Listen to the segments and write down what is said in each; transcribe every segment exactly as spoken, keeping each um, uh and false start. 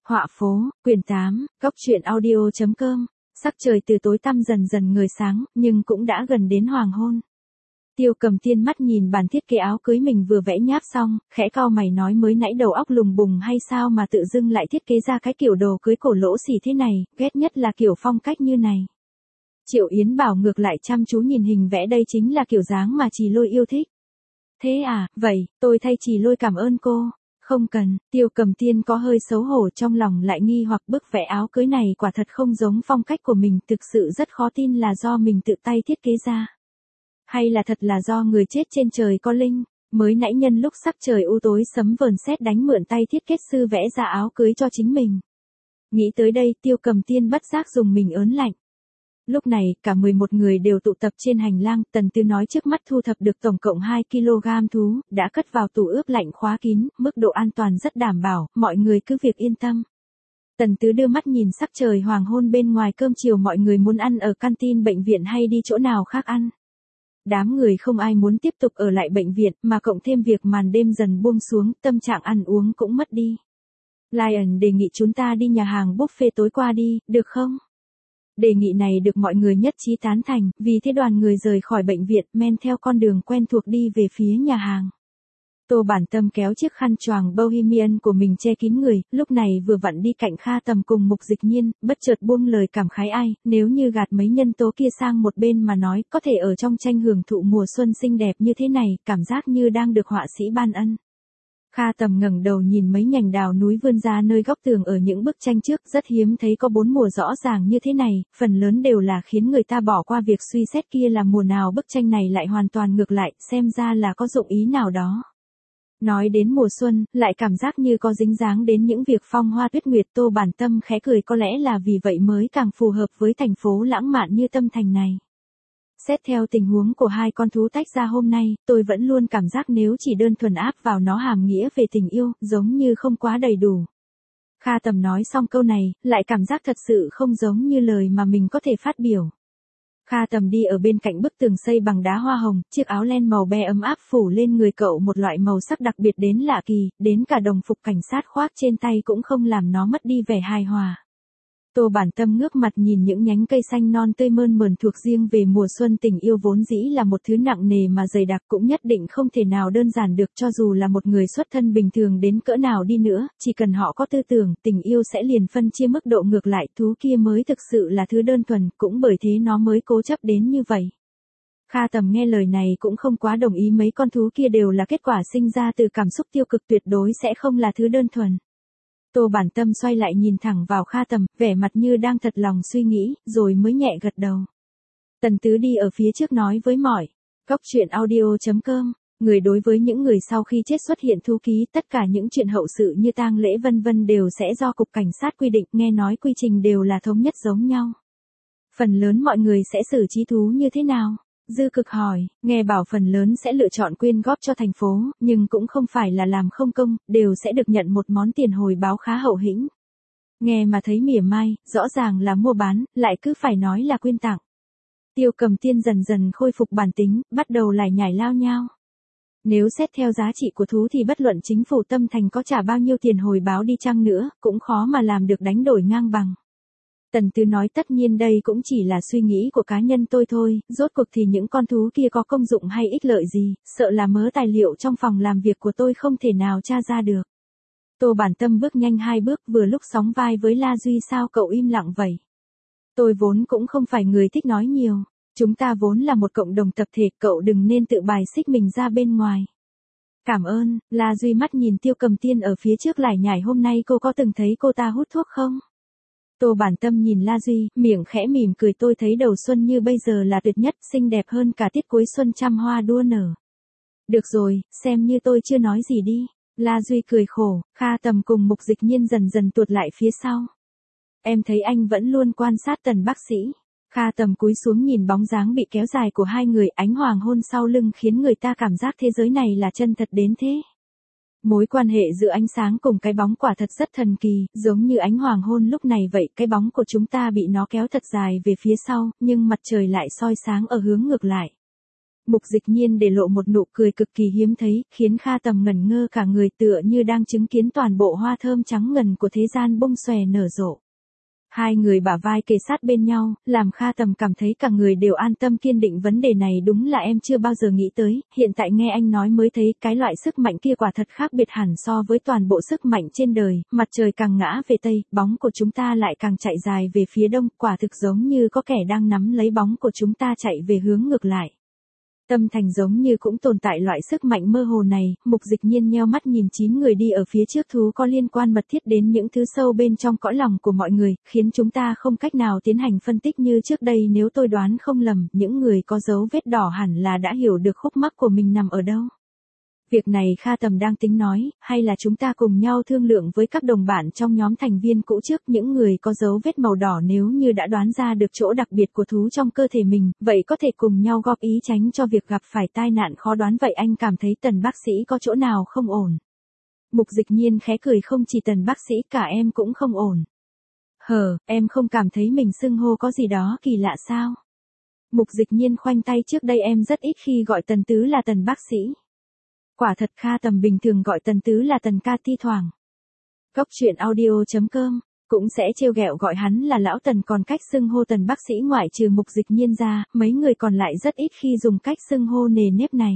Họa phố, quyển tám, góc truyện audio chấm com. Sắc trời từ tối tăm dần dần ngời sáng, nhưng cũng đã gần đến hoàng hôn. Tiêu Cầm Tiên mắt nhìn bản thiết kế áo cưới mình vừa vẽ nháp xong, khẽ cau mày nói mới nãy đầu óc lùng bùng hay sao mà tự dưng lại thiết kế ra cái kiểu đồ cưới cổ lỗ xỉ thế này, ghét nhất là kiểu phong cách như này. Triệu Yến Bảo ngược lại chăm chú nhìn hình vẽ, đây chính là kiểu dáng mà Trì Lôi yêu thích. Thế à, vậy, tôi thay Trì Lôi cảm ơn cô. Không cần, Tiêu Cầm Tiên có hơi xấu hổ, trong lòng lại nghi hoặc bức vẽ áo cưới này quả thật không giống phong cách của mình, thực sự rất khó tin là do mình tự tay thiết kế ra. Hay là thật là do người chết trên trời có linh, mới nãy nhân lúc sắc trời u tối sấm vờn sét đánh mượn tay thiết kế sư vẽ ra áo cưới cho chính mình. Nghĩ tới đây, Tiêu Cầm Tiên bất giác dùng mình ớn lạnh. Lúc này, cả mười một người đều tụ tập trên hành lang, Tần Tư nói trước mắt thu thập được tổng cộng hai ki lô gam thú, đã cất vào tủ ướp lạnh khóa kín, mức độ an toàn rất đảm bảo, mọi người cứ việc yên tâm. Tần Tứ đưa mắt nhìn sắc trời hoàng hôn bên ngoài, cơm chiều mọi người muốn ăn ở canteen bệnh viện hay đi chỗ nào khác ăn. Đám người không ai muốn tiếp tục ở lại bệnh viện, mà cộng thêm việc màn đêm dần buông xuống, tâm trạng ăn uống cũng mất đi. Lion đề nghị chúng ta đi nhà hàng buffet tối qua đi, được không? Đề nghị này được mọi người nhất trí tán thành, vì thế đoàn người rời khỏi bệnh viện, men theo con đường quen thuộc đi về phía nhà hàng. Tô Bản Tâm kéo chiếc khăn choàng bohemian của mình che kín người, lúc này vừa vặn đi cạnh Kha Tầm cùng Mục Dịch Nhiên, bất chợt buông lời cảm khái, ai, nếu như gạt mấy nhân tố kia sang một bên mà nói, có thể ở trong tranh hưởng thụ mùa xuân xinh đẹp như thế này, cảm giác như đang được họa sĩ ban ân. Kha Tầm ngẩng đầu nhìn mấy nhành đào núi vươn ra nơi góc tường ở những bức tranh trước, rất hiếm thấy có bốn mùa rõ ràng như thế này, phần lớn đều là khiến người ta bỏ qua việc suy xét kia là mùa nào, bức tranh này lại hoàn toàn ngược lại, xem ra là có dụng ý nào đó. Nói đến mùa xuân, lại cảm giác như có dính dáng đến những việc phong hoa tuyết nguyệt. Tô Bản Tâm khẽ cười, có lẽ là vì vậy mới càng phù hợp với thành phố lãng mạn như Tâm Thành này. Xét theo tình huống của hai con thú tách ra hôm nay, tôi vẫn luôn cảm giác nếu chỉ đơn thuần áp vào nó hàm nghĩa về tình yêu, giống như không quá đầy đủ. Kha Tầm nói xong câu này, lại cảm giác thật sự không giống như lời mà mình có thể phát biểu. Kha Tầm đi ở bên cạnh bức tường xây bằng đá hoa hồng, chiếc áo len màu be ấm áp phủ lên người cậu một loại màu sắc đặc biệt đến lạ kỳ, đến cả đồng phục cảnh sát khoác trên tay cũng không làm nó mất đi vẻ hài hòa. Tô Bản Tâm ngước mặt nhìn những nhánh cây xanh non tươi mơn mởn thuộc riêng về mùa xuân. Tình yêu vốn dĩ là một thứ nặng nề mà dày đặc, cũng nhất định không thể nào đơn giản được, cho dù là một người xuất thân bình thường đến cỡ nào đi nữa, chỉ cần họ có tư tưởng, tình yêu sẽ liền phân chia mức độ ngược lại, thú kia mới thực sự là thứ đơn thuần, cũng bởi thế nó mới cố chấp đến như vậy. Kha Tầm nghe lời này cũng không quá đồng ý, mấy con thú kia đều là kết quả sinh ra từ cảm xúc tiêu cực, tuyệt đối sẽ không là thứ đơn thuần. Tô Bản Tâm xoay lại nhìn thẳng vào Kha Tầm, vẻ mặt như đang thật lòng suy nghĩ, rồi mới nhẹ gật đầu. Tần Tứ đi ở phía trước nói với mọi. Góc truyện audio chấm com, người đối với những người sau khi chết xuất hiện thú ký, tất cả những chuyện hậu sự như tang lễ vân vân đều sẽ do cục cảnh sát quy định, nghe nói quy trình đều là thống nhất giống nhau. Phần lớn mọi người sẽ xử trí thú như thế nào? Dư Cực hỏi, nghe bảo phần lớn sẽ lựa chọn quyên góp cho thành phố, nhưng cũng không phải là làm không công, đều sẽ được nhận một món tiền hồi báo khá hậu hĩnh. Nghe mà thấy mỉa mai, rõ ràng là mua bán, lại cứ phải nói là quyên tặng. Tiêu Cầm Tiên dần dần khôi phục bản tính, bắt đầu lải nhải lao nhao. Nếu xét theo giá trị của thú thì bất luận chính phủ Tâm Thành có trả bao nhiêu tiền hồi báo đi chăng nữa, cũng khó mà làm được đánh đổi ngang bằng. Tần Tư nói, tất nhiên đây cũng chỉ là suy nghĩ của cá nhân tôi thôi, rốt cuộc thì những con thú kia có công dụng hay ích lợi gì, sợ là mớ tài liệu trong phòng làm việc của tôi không thể nào tra ra được. Tô Bản Tâm bước nhanh hai bước, vừa lúc sóng vai với La Duy, sao cậu im lặng vậy? Tôi vốn cũng không phải người thích nói nhiều, chúng ta vốn là một cộng đồng tập thể, cậu đừng nên tự bài xích mình ra bên ngoài. Cảm ơn. La Duy mắt nhìn Tiêu Cầm Tiên ở phía trước lải nhải, hôm nay cô có từng thấy cô ta hút thuốc không? Tô Bản Tâm nhìn La Duy, miệng khẽ mỉm cười, tôi thấy đầu xuân như bây giờ là tuyệt nhất, xinh đẹp hơn cả tiết cuối xuân trăm hoa đua nở. Được rồi, xem như tôi chưa nói gì đi. La Duy cười khổ. Kha Tầm cùng Mục Dịch Nhiên dần dần tuột lại phía sau. Em thấy anh vẫn luôn quan sát Tần bác sĩ. Kha Tầm cúi xuống nhìn bóng dáng bị kéo dài của hai người, ánh hoàng hôn sau lưng khiến người ta cảm giác thế giới này là chân thật đến thế. Mối quan hệ giữa ánh sáng cùng cái bóng quả thật rất thần kỳ, giống như ánh hoàng hôn lúc này vậy, cái bóng của chúng ta bị nó kéo thật dài về phía sau, nhưng mặt trời lại soi sáng ở hướng ngược lại. Mục Dịch Nhiên để lộ một nụ cười cực kỳ hiếm thấy, khiến Kha Tầm ngẩn ngơ cả người tựa như đang chứng kiến toàn bộ hoa thơm trắng ngần của thế gian bung xòe nở rộ. Hai người bả vai kề sát bên nhau, làm Kha Tầm cảm thấy cả người đều an tâm kiên định. Vấn đề này đúng là em chưa bao giờ nghĩ tới, hiện tại nghe anh nói mới thấy cái loại sức mạnh kia quả thật khác biệt hẳn so với toàn bộ sức mạnh trên đời. Mặt trời càng ngã về tây, bóng của chúng ta lại càng chạy dài về phía đông, quả thực giống như có kẻ đang nắm lấy bóng của chúng ta chạy về hướng ngược lại. Tâm thành giống như cũng tồn tại loại sức mạnh mơ hồ này. Mục Dịch Nhiên nheo mắt nhìn chín người đi ở phía trước, thú có liên quan mật thiết đến những thứ sâu bên trong cõi lòng của mọi người, khiến chúng ta không cách nào tiến hành phân tích như trước đây. Nếu tôi đoán không lầm, những người có dấu vết đỏ hẳn là đã hiểu được khúc mắc của mình nằm ở đâu. Việc này Kha Tầm đang tính nói, hay là chúng ta cùng nhau thương lượng với các đồng bạn trong nhóm thành viên cũ trước. Những người có dấu vết màu đỏ nếu như đã đoán ra được chỗ đặc biệt của thú trong cơ thể mình, vậy có thể cùng nhau góp ý tránh cho việc gặp phải tai nạn khó đoán. Vậy anh cảm thấy Tần bác sĩ có chỗ nào không ổn? Mục Dịch Nhiên khẽ cười, không chỉ Tần bác sĩ, cả em cũng không ổn. Hờ, em không cảm thấy mình xưng hô có gì đó kỳ lạ sao? Mục Dịch Nhiên khoanh tay, trước đây em rất ít khi gọi Tần Tứ là Tần bác sĩ. Quả thật Kha Tầm bình thường gọi Tần Tứ là Tần ca thi thoảng. Góc truyện audio chấm com cũng sẽ trêu ghẹo gọi hắn là lão Tần, còn cách xưng hô Tần bác sĩ ngoại trừ Mục Dịch Nhiên ra, mấy người còn lại rất ít khi dùng cách xưng hô nề nếp này.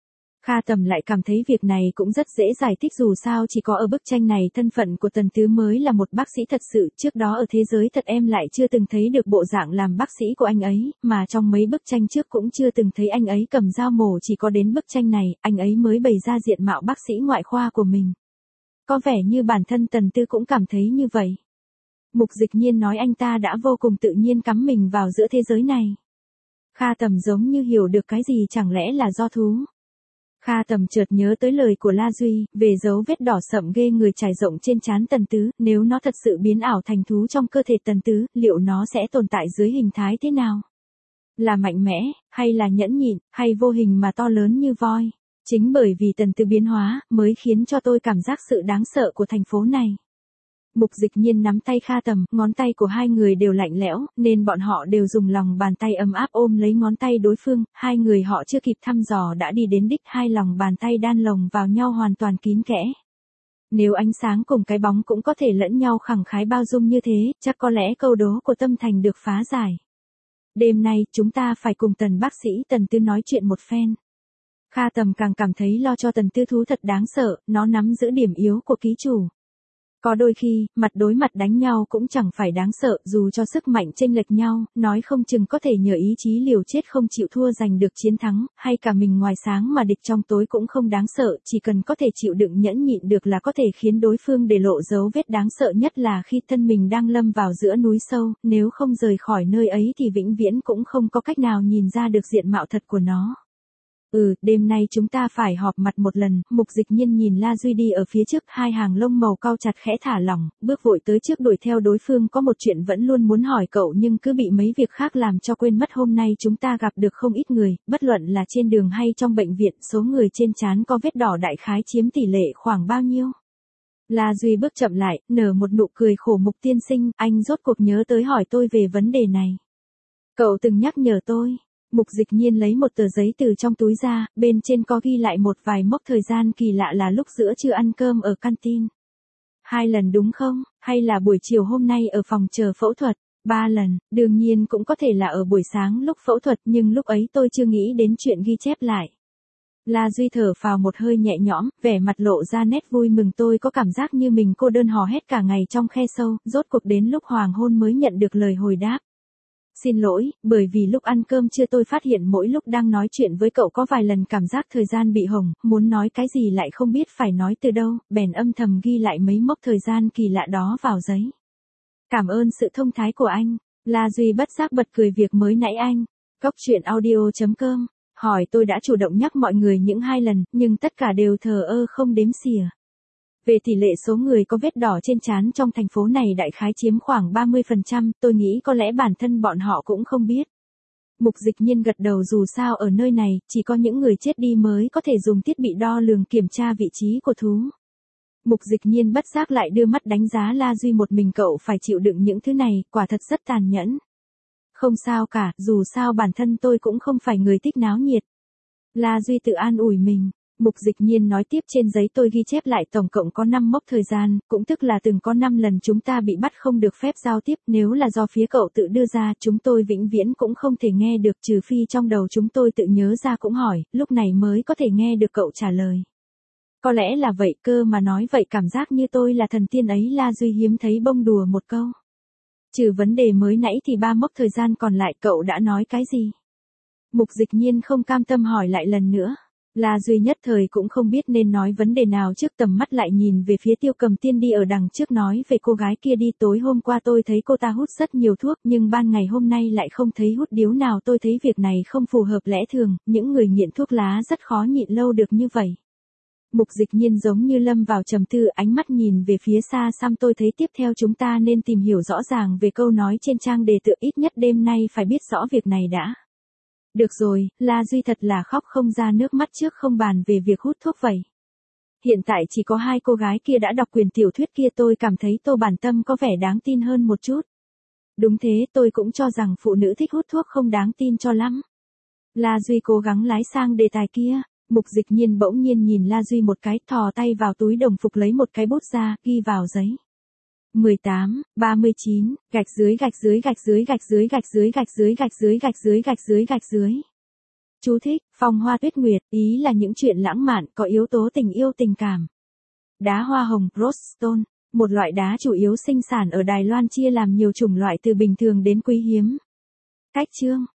Kha Tầm lại cảm thấy việc này cũng rất dễ giải thích, dù sao chỉ có ở bức tranh này thân phận của Tần Tứ mới là một bác sĩ thật sự, trước đó ở thế giới thật em lại chưa từng thấy được bộ dạng làm bác sĩ của anh ấy, mà trong mấy bức tranh trước cũng chưa từng thấy anh ấy cầm dao mổ, chỉ có đến bức tranh này, anh ấy mới bày ra diện mạo bác sĩ ngoại khoa của mình. Có vẻ như bản thân Tần Tư cũng cảm thấy như vậy. Mục Dịch Nhiên nói anh ta đã vô cùng tự nhiên cắm mình vào giữa thế giới này. Kha Tầm giống như hiểu được cái gì, chẳng lẽ là do thú? Kha Tầm chợt nhớ tới lời của La Duy, về dấu vết đỏ sậm ghê người trải rộng trên trán Tần Tứ, nếu nó thật sự biến ảo thành thú trong cơ thể Tần Tứ, liệu nó sẽ tồn tại dưới hình thái thế nào? Là mạnh mẽ, hay là nhẫn nhịn, hay vô hình mà to lớn như voi? Chính bởi vì Tần Tứ biến hóa, mới khiến cho tôi cảm giác sự đáng sợ của thành phố này. Mục Dịch Nhiên nắm tay Kha Tầm, ngón tay của hai người đều lạnh lẽo, nên bọn họ đều dùng lòng bàn tay ấm áp ôm lấy ngón tay đối phương, hai người họ chưa kịp thăm dò đã đi đến đích, hai lòng bàn tay đan lồng vào nhau hoàn toàn kín kẽ. Nếu ánh sáng cùng cái bóng cũng có thể lẫn nhau khẳng khái bao dung như thế, chắc có lẽ câu đố của Tâm Thành được phá giải. Đêm nay, chúng ta phải cùng Tần bác sĩ Tần Tư nói chuyện một phen. Kha Tầm càng cảm thấy lo cho Tần Tư thú thật đáng sợ, nó nắm giữ điểm yếu của ký chủ. Có đôi khi, mặt đối mặt đánh nhau cũng chẳng phải đáng sợ, dù cho sức mạnh chênh lệch nhau, nói không chừng có thể nhờ ý chí liều chết không chịu thua giành được chiến thắng, hay cả mình ngoài sáng mà địch trong tối cũng không đáng sợ, chỉ cần có thể chịu đựng nhẫn nhịn được là có thể khiến đối phương để lộ dấu vết. Đáng sợ nhất là khi thân mình đang lâm vào giữa núi sâu, nếu không rời khỏi nơi ấy thì vĩnh viễn cũng không có cách nào nhìn ra được diện mạo thật của nó. Ừ, đêm nay chúng ta phải họp mặt một lần. Mục Dịch Nhiên nhìn La Duy đi ở phía trước, hai hàng lông màu cau chặt khẽ thả lỏng, bước vội tới trước đuổi theo đối phương. Có một chuyện vẫn luôn muốn hỏi cậu nhưng cứ bị mấy việc khác làm cho quên mất. Hôm nay chúng ta gặp được không ít người, bất luận là trên đường hay trong bệnh viện, số người trên trán có vết đỏ đại khái chiếm tỷ lệ khoảng bao nhiêu? La Duy bước chậm lại, nở một nụ cười khổ. Mục tiên sinh, anh rốt cuộc nhớ tới hỏi tôi về vấn đề này. Cậu từng nhắc nhở tôi. Mục Dịch Nhiên lấy một tờ giấy từ trong túi ra, bên trên có ghi lại một vài mốc thời gian kỳ lạ, là lúc giữa trưa ăn cơm ở canteen. Hai lần đúng không, hay là buổi chiều hôm nay ở phòng chờ phẫu thuật? Ba lần, đương nhiên cũng có thể là ở buổi sáng lúc phẫu thuật, nhưng lúc ấy tôi chưa nghĩ đến chuyện ghi chép lại. La Duy thở phào một hơi nhẹ nhõm, vẻ mặt lộ ra nét vui mừng. Tôi có cảm giác như mình cô đơn hò hét cả ngày trong khe sâu, rốt cuộc đến lúc hoàng hôn mới nhận được lời hồi đáp. Xin lỗi, bởi vì lúc ăn cơm trưa tôi phát hiện mỗi lúc đang nói chuyện với cậu có vài lần cảm giác thời gian bị hồng, muốn nói cái gì lại không biết phải nói từ đâu, bèn âm thầm ghi lại mấy mốc thời gian kỳ lạ đó vào giấy. Cảm ơn sự thông thái của anh. La Duy bất giác bật cười việc mới nãy anh. Góc truyện audio chấm com hỏi tôi đã chủ động nhắc mọi người những hai lần, nhưng tất cả đều thờ ơ không đếm xỉa. Về tỷ lệ số người có vết đỏ trên trán trong thành phố này đại khái chiếm khoảng ba mươi phần trăm, tôi nghĩ có lẽ bản thân bọn họ cũng không biết. Mục Dịch Nhiên gật đầu, dù sao ở nơi này, chỉ có những người chết đi mới có thể dùng thiết bị đo lường kiểm tra vị trí của thú. Mục Dịch Nhiên bất giác lại đưa mắt đánh giá La Duy, một mình cậu phải chịu đựng những thứ này, quả thật rất tàn nhẫn. Không sao cả, dù sao bản thân tôi cũng không phải người thích náo nhiệt. La Duy tự an ủi mình. Mục Dịch Nhiên nói tiếp, trên giấy tôi ghi chép lại tổng cộng có năm mốc thời gian, cũng tức là từng có năm lần chúng ta bị bắt không được phép giao tiếp, nếu là do phía cậu tự đưa ra, chúng tôi vĩnh viễn cũng không thể nghe được, trừ phi trong đầu chúng tôi tự nhớ ra cũng hỏi, lúc này mới có thể nghe được cậu trả lời. Có lẽ là vậy, cơ mà nói vậy cảm giác như tôi là thần tiên ấy. La Duy hiếm thấy bông đùa một câu. Trừ vấn đề mới nãy thì ba mốc thời gian còn lại cậu đã nói cái gì? Mục Dịch Nhiên không cam tâm hỏi lại lần nữa. La Duy nhất thời cũng không biết nên nói vấn đề nào trước, tầm mắt lại nhìn về phía Tiêu Cầm Tiên đi ở đằng trước, nói về cô gái kia đi, tối hôm qua tôi thấy cô ta hút rất nhiều thuốc, nhưng ban ngày hôm nay lại không thấy hút điếu nào, tôi thấy việc này không phù hợp lẽ thường, những người nghiện thuốc lá rất khó nhịn lâu được như vậy. Mục Dịch Nhiên giống như lâm vào trầm tư, ánh mắt nhìn về phía xa xăm, tôi thấy tiếp theo chúng ta nên tìm hiểu rõ ràng về câu nói trên trang đề tựa, ít nhất đêm nay phải biết rõ việc này đã. Được rồi, La Duy thật là khóc không ra nước mắt, trước không bàn về việc hút thuốc vậy. Hiện tại chỉ có hai cô gái kia đã đọc quyển tiểu thuyết kia, tôi cảm thấy Tô Bản Tâm có vẻ đáng tin hơn một chút. Đúng thế, tôi cũng cho rằng phụ nữ thích hút thuốc không đáng tin cho lắm. La Duy cố gắng lái sang đề tài kia. Mục Dịch Nhiên bỗng nhiên nhìn La Duy một cái, thò tay vào túi đồng phục lấy một cái bút ra, ghi vào giấy. mười tám, ba mươi chín, gạch dưới gạch dưới gạch dưới gạch dưới gạch dưới gạch dưới gạch dưới gạch dưới gạch dưới gạch dưới. Chú thích, Phong Hoa Tuyết Nguyệt, ý là những chuyện lãng mạn, có yếu tố tình yêu tình cảm. Đá hoa hồng, Rose Stone, một loại đá chủ yếu sinh sản ở Đài Loan, chia làm nhiều chủng loại từ bình thường đến quý hiếm. Cách chương